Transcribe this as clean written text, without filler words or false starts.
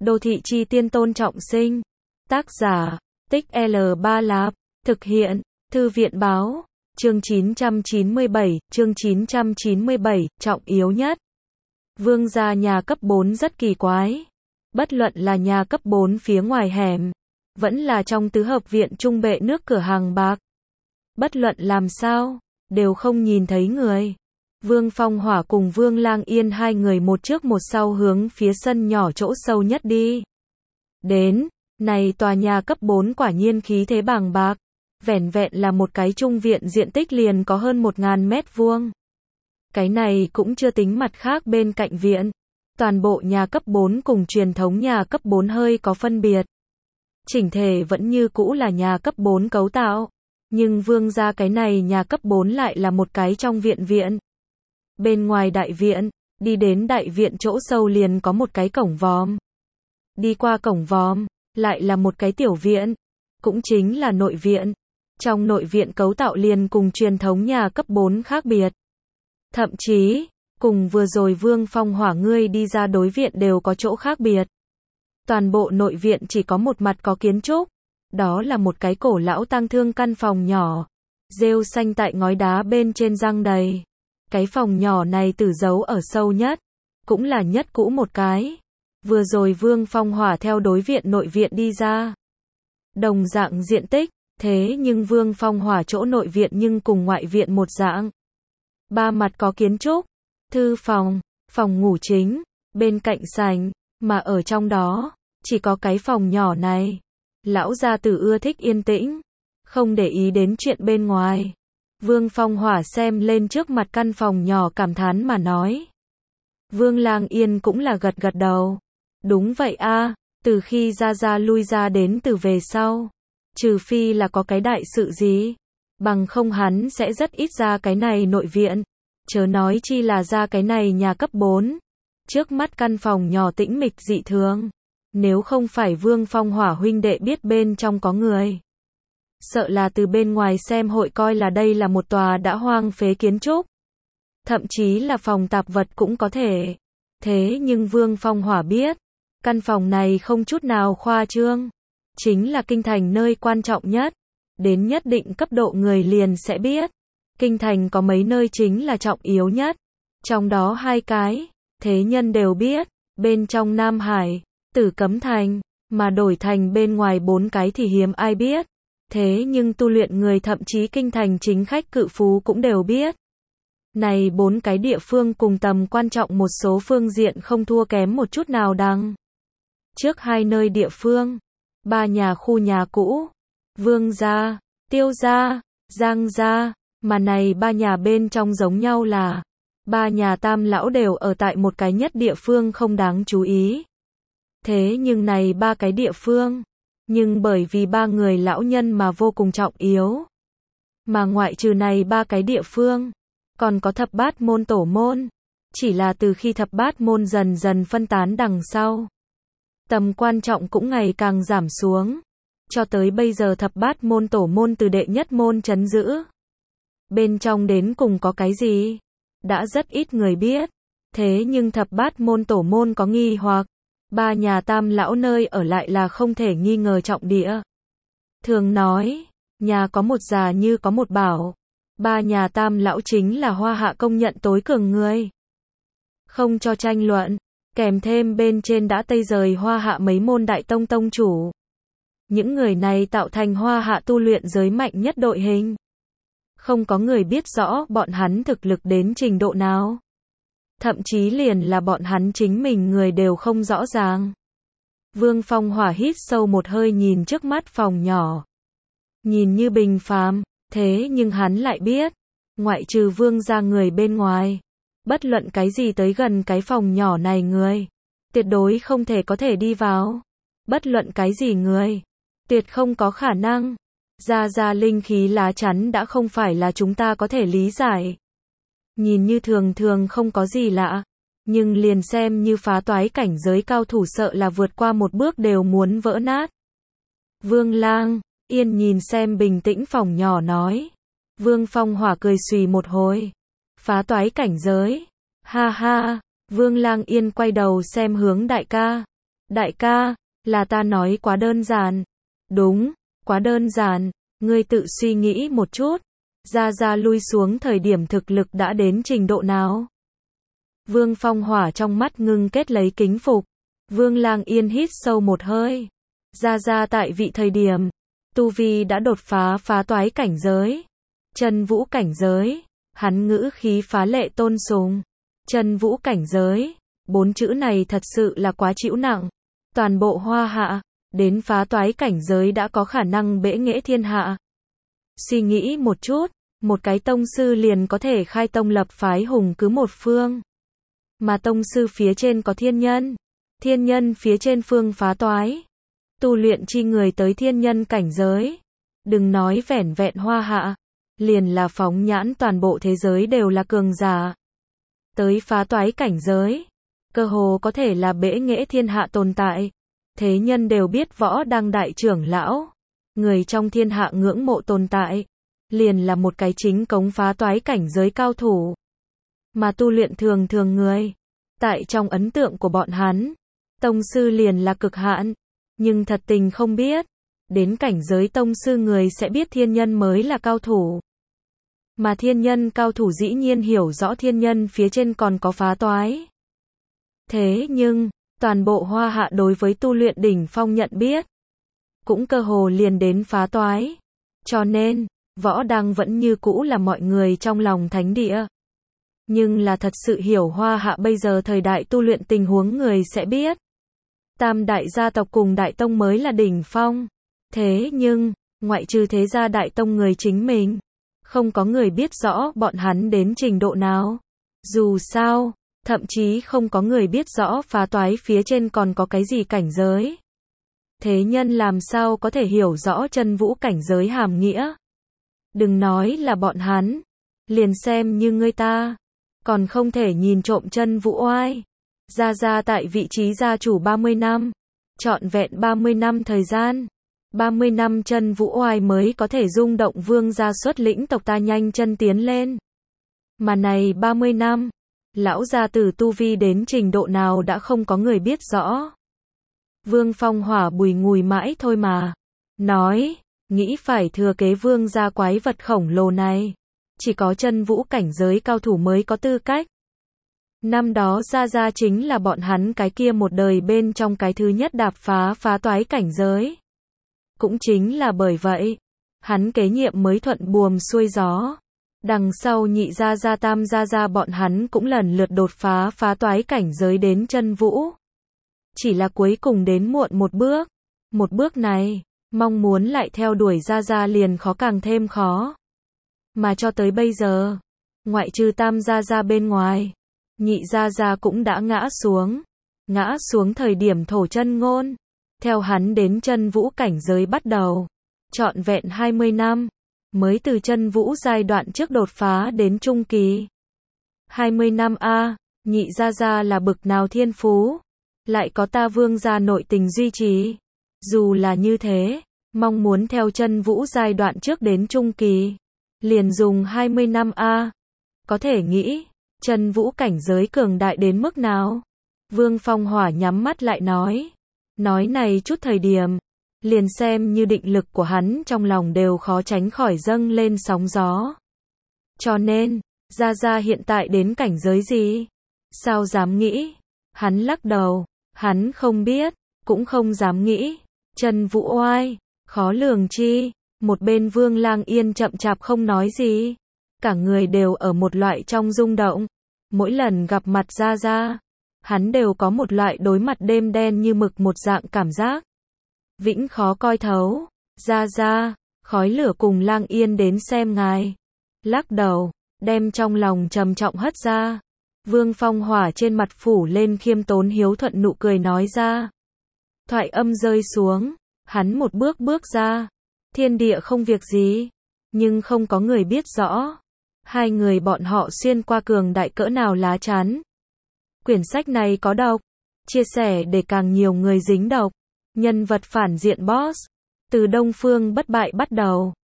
Đô thị chi tiên Tôn Trọng Sinh. Tác giả, Tích L3 Lạp. Thực hiện, Thư viện báo. Chương 997, trọng yếu nhất. Vương gia nhà cấp 4 rất kỳ quái. Bất luận là nhà cấp 4 phía ngoài hẻm, vẫn là trong tứ hợp viện trung bệ nước cửa hàng bạc. Bất luận làm sao, đều không nhìn thấy người. Vương Phong Hỏa cùng Vương Lang Yên hai người một trước một sau hướng phía sân nhỏ chỗ sâu nhất đi. Đến, này tòa nhà cấp 4 quả nhiên khí thế bàng bạc. Vẻn vẹn là một cái trung viện diện tích liền có hơn 1000 mét vuông. Cái này cũng chưa tính mặt khác bên cạnh viện. Toàn bộ nhà cấp 4 cùng truyền thống nhà cấp 4 hơi có phân biệt. Chỉnh thể vẫn như cũ là nhà cấp 4 cấu tạo. Nhưng vương gia cái này nhà cấp 4 lại là một cái trong viện viện. Bên ngoài đại viện, đi đến đại viện chỗ sâu liền có một cái cổng vòm. Đi qua cổng vòm, lại là một cái tiểu viện. Cũng chính là nội viện. Trong nội viện cấu tạo liền cùng truyền thống nhà cấp 4 khác biệt. Thậm chí, cùng vừa rồi Vương Phong Hỏa ngươi đi ra đối viện đều có chỗ khác biệt. Toàn bộ nội viện chỉ có một mặt có kiến trúc. Đó là một cái cổ lão tang thương căn phòng nhỏ. Rêu xanh tại ngói đá bên trên răng đầy. Cái phòng nhỏ này tử giấu ở sâu nhất. Cũng là nhất cũ một cái. Vừa rồi Vương Phong Hỏa theo đối viện nội viện đi ra. Đồng dạng diện tích. Thế nhưng Vương Phong Hỏa chỗ nội viện nhưng cùng ngoại viện một dạng. Ba mặt có kiến trúc. Thư phòng, phòng ngủ chính, bên cạnh sảnh, mà ở trong đó, chỉ có cái phòng nhỏ này. Lão gia tử ưa thích yên tĩnh, không để ý đến chuyện bên ngoài. Vương Phong Hỏa xem lên trước mặt căn phòng nhỏ cảm thán mà nói. Vương Lang Yên cũng là gật gật đầu. Đúng vậy a, từ khi ra lui ra đến từ về sau. Trừ phi là có cái đại sự gì. Bằng không hắn sẽ rất ít ra cái này nội viện. Chớ nói chi là ra cái này nhà cấp 4. Trước mắt căn phòng nhỏ tĩnh mịch dị thường. Nếu không phải Vương Phong Hỏa huynh đệ biết bên trong có người. Sợ là từ bên ngoài xem hội coi là đây là một tòa đã hoang phế kiến trúc. Thậm chí là phòng tạp vật cũng có thể. Thế nhưng Vương Phong Hỏa biết. Căn phòng này không chút nào khoa trương. Chính là kinh thành nơi quan trọng nhất. Đến nhất định cấp độ người liền sẽ biết. Kinh thành có mấy nơi chính là trọng yếu nhất. Trong đó 2 cái, thế nhân đều biết. Bên trong Nam Hải, Tử Cấm Thành, mà đổi thành bên ngoài 4 cái thì hiếm ai biết. Thế nhưng tu luyện người thậm chí kinh thành chính khách cự phú cũng đều biết. Này 4 cái địa phương cùng tầm quan trọng một số phương diện không thua kém một chút nào đằng. Trước 2 nơi địa phương, 3 nhà khu nhà cũ, Vương gia, Tiêu gia, Giang gia, mà này 3 nhà bên trong giống nhau là 3 nhà tam lão đều ở tại một cái nhất địa phương không đáng chú ý. Thế nhưng này 3 cái địa phương, nhưng bởi vì 3 người lão nhân mà vô cùng trọng yếu. Mà ngoại trừ này 3 cái địa phương, còn có thập bát môn tổ môn, chỉ là từ khi thập bát môn dần dần phân tán đằng sau. Tầm quan trọng cũng ngày càng giảm xuống. Cho tới bây giờ thập bát môn tổ môn từ đệ nhất môn trấn giữ. Bên trong đến cùng có cái gì? Đã rất ít người biết. Thế nhưng thập bát môn tổ môn có nghi hoặc. 3 nhà tam lão nơi ở lại là không thể nghi ngờ trọng địa. Thường nói, nhà có một già như có một bảo. 3 nhà tam lão chính là Hoa Hạ công nhận tối cường người. Không cho tranh luận. Kèm thêm bên trên đã tây rời Hoa Hạ mấy môn đại tông tông chủ. Những người này tạo thành Hoa Hạ tu luyện giới mạnh nhất đội hình. Không có người biết rõ bọn hắn thực lực đến trình độ nào. Thậm chí liền là bọn hắn chính mình người đều không rõ ràng. Vương Phong Hỏa hít sâu một hơi nhìn trước mắt phòng nhỏ. Nhìn như bình phàm, thế nhưng hắn lại biết. Ngoại trừ Vương gia người bên ngoài. Bất luận cái gì tới gần cái phòng nhỏ này người. Tuyệt đối không thể có thể đi vào. Bất luận cái gì người. Tuyệt không có khả năng. Ra linh khí lá chắn đã không phải là chúng ta có thể lý giải. Nhìn như thường thường không có gì lạ. Nhưng liền xem như phá toái cảnh giới cao thủ sợ là vượt qua một bước đều muốn vỡ nát. Vương Lang Yên nhìn xem bình tĩnh phòng nhỏ nói. Vương Phong Hỏa cười xùy một hồi. Phá toái cảnh giới. Ha ha. Vương Lang Yên quay đầu xem hướng đại ca. Đại ca, là ta nói quá đơn giản. Đúng, quá đơn giản, ngươi tự suy nghĩ một chút. Gia Gia lui xuống thời điểm thực lực đã đến trình độ nào? Vương Phong Hỏa trong mắt ngưng kết lấy kính phục. Vương Lang Yên hít sâu một hơi. Gia Gia tại vị thời điểm, tu vi đã đột phá phá toái cảnh giới. Chân vũ cảnh giới, hắn ngữ khí phá lệ tôn sùng. Chân vũ cảnh giới, 4 chữ này thật sự là quá chịu nặng. Toàn bộ Hoa Hạ, đến phá toái cảnh giới đã có khả năng bẽ nghệ thiên hạ. Suy nghĩ một chút, một cái tông sư liền có thể khai tông lập phái hùng cứ một phương. Mà tông sư phía trên có thiên nhân phía trên phương phá toái. Tu luyện chi người tới thiên nhân cảnh giới. Đừng nói vẻn vẹn Hoa Hạ, liền là phóng nhãn toàn bộ thế giới đều là cường giả. Tới phá toái cảnh giới, cơ hồ có thể là bẽ nghệ thiên hạ tồn tại. Thế nhân đều biết Võ Đăng đại trưởng lão, người trong thiên hạ ngưỡng mộ tồn tại, liền là một cái chính cống phá toái cảnh giới cao thủ. Mà tu luyện thường người, tại trong ấn tượng của bọn hắn, tông sư liền là cực hạn, nhưng thật tình không biết, đến cảnh giới tông sư người sẽ biết thiên nhân mới là cao thủ. Mà thiên nhân cao thủ dĩ nhiên hiểu rõ thiên nhân phía trên còn có phá toái. Thế nhưng, toàn bộ Hoa Hạ đối với tu luyện đỉnh phong nhận biết, cũng cơ hồ liền đến phá toái. Cho nên, Võ Đăng vẫn như cũ là mọi người trong lòng thánh địa. Nhưng là thật sự hiểu Hoa Hạ bây giờ thời đại tu luyện tình huống người sẽ biết. Tam đại gia tộc cùng đại tông mới là đỉnh phong. Thế nhưng, ngoại trừ thế gia đại tông người chính mình, không có người biết rõ bọn hắn đến trình độ nào. Dù sao, thậm chí không có người biết rõ phá toái phía trên còn có cái gì cảnh giới. Thế nhân làm sao có thể hiểu rõ chân vũ cảnh giới hàm nghĩa. Đừng nói là bọn hắn, liền xem như ngươi ta, còn không thể nhìn trộm chân vũ oai. Gia Gia tại vị trí gia chủ 30 năm, trọn vẹn 30 năm thời gian. 30 năm chân vũ oai mới có thể rung động vương gia xuất lĩnh tộc ta nhanh chân tiến lên. Mà này 30 năm, lão gia tử tu vi đến trình độ nào đã không có người biết rõ. Vương Phong Hỏa bùi ngùi mãi thôi mà. Nói, nghĩ phải thừa kế vương gia quái vật khổng lồ này. Chỉ có chân vũ cảnh giới cao thủ mới có tư cách. Năm đó Gia Gia chính là bọn hắn cái kia một đời bên trong cái thứ nhất đạp phá toái cảnh giới. Cũng chính là bởi vậy, hắn kế nhiệm mới thuận buồm xuôi gió. Đằng sau nhị Gia Gia tam Gia Gia bọn hắn cũng lần lượt đột phá toái cảnh giới đến chân vũ. Chỉ là cuối cùng đến muộn một bước. Một bước này, mong muốn lại theo đuổi Gia Gia liền khó càng thêm khó. Mà cho tới bây giờ, ngoại trừ tam Gia Gia bên ngoài, nhị Gia Gia cũng đã ngã xuống. Ngã xuống thời điểm thổ chân ngôn. Theo hắn đến chân vũ cảnh giới bắt đầu. Trọn vẹn 20 năm. Mới từ chân vũ giai đoạn trước đột phá đến trung kỳ. 20 năm a, nhị Gia Gia là bực nào thiên phú. Lại có ta vương gia nội tình duy trì. Dù là như thế, mong muốn theo chân vũ giai đoạn trước đến trung kỳ. Liền dùng 20 năm a. Có thể nghĩ, chân vũ cảnh giới cường đại đến mức nào? Vương Phong Hỏa nhắm mắt lại nói. Nói này chút thời điểm, liền xem như định lực của hắn trong lòng đều khó tránh khỏi dâng lên sóng gió. Cho nên, Gia Gia hiện tại đến cảnh giới gì? Sao dám nghĩ? Hắn lắc đầu, hắn không biết, cũng không dám nghĩ. Chân vũ oai, khó lường chi. Một bên Vương Lang Yên chậm chạp không nói gì. Cả người đều ở một loại trong rung động. Mỗi lần gặp mặt Gia Gia, hắn đều có một loại đối mặt đêm đen như mực một dạng cảm giác. Vĩnh khó coi thấu. Gia Gia, khói lửa cùng Lang Yên đến xem ngài. Lắc đầu, đem trong lòng trầm trọng hất ra. Vương Phong Hỏa trên mặt phủ lên khiêm tốn hiếu thuận nụ cười nói ra. Thoại âm rơi xuống, hắn một bước bước ra. Thiên địa không việc gì, nhưng không có người biết rõ. Hai người bọn họ xuyên qua cường đại cỡ nào lá chắn. Quyển sách này có độc, chia sẻ để càng nhiều người dính độc. Nhân vật phản diện boss, từ Đông Phương Bất Bại bắt đầu.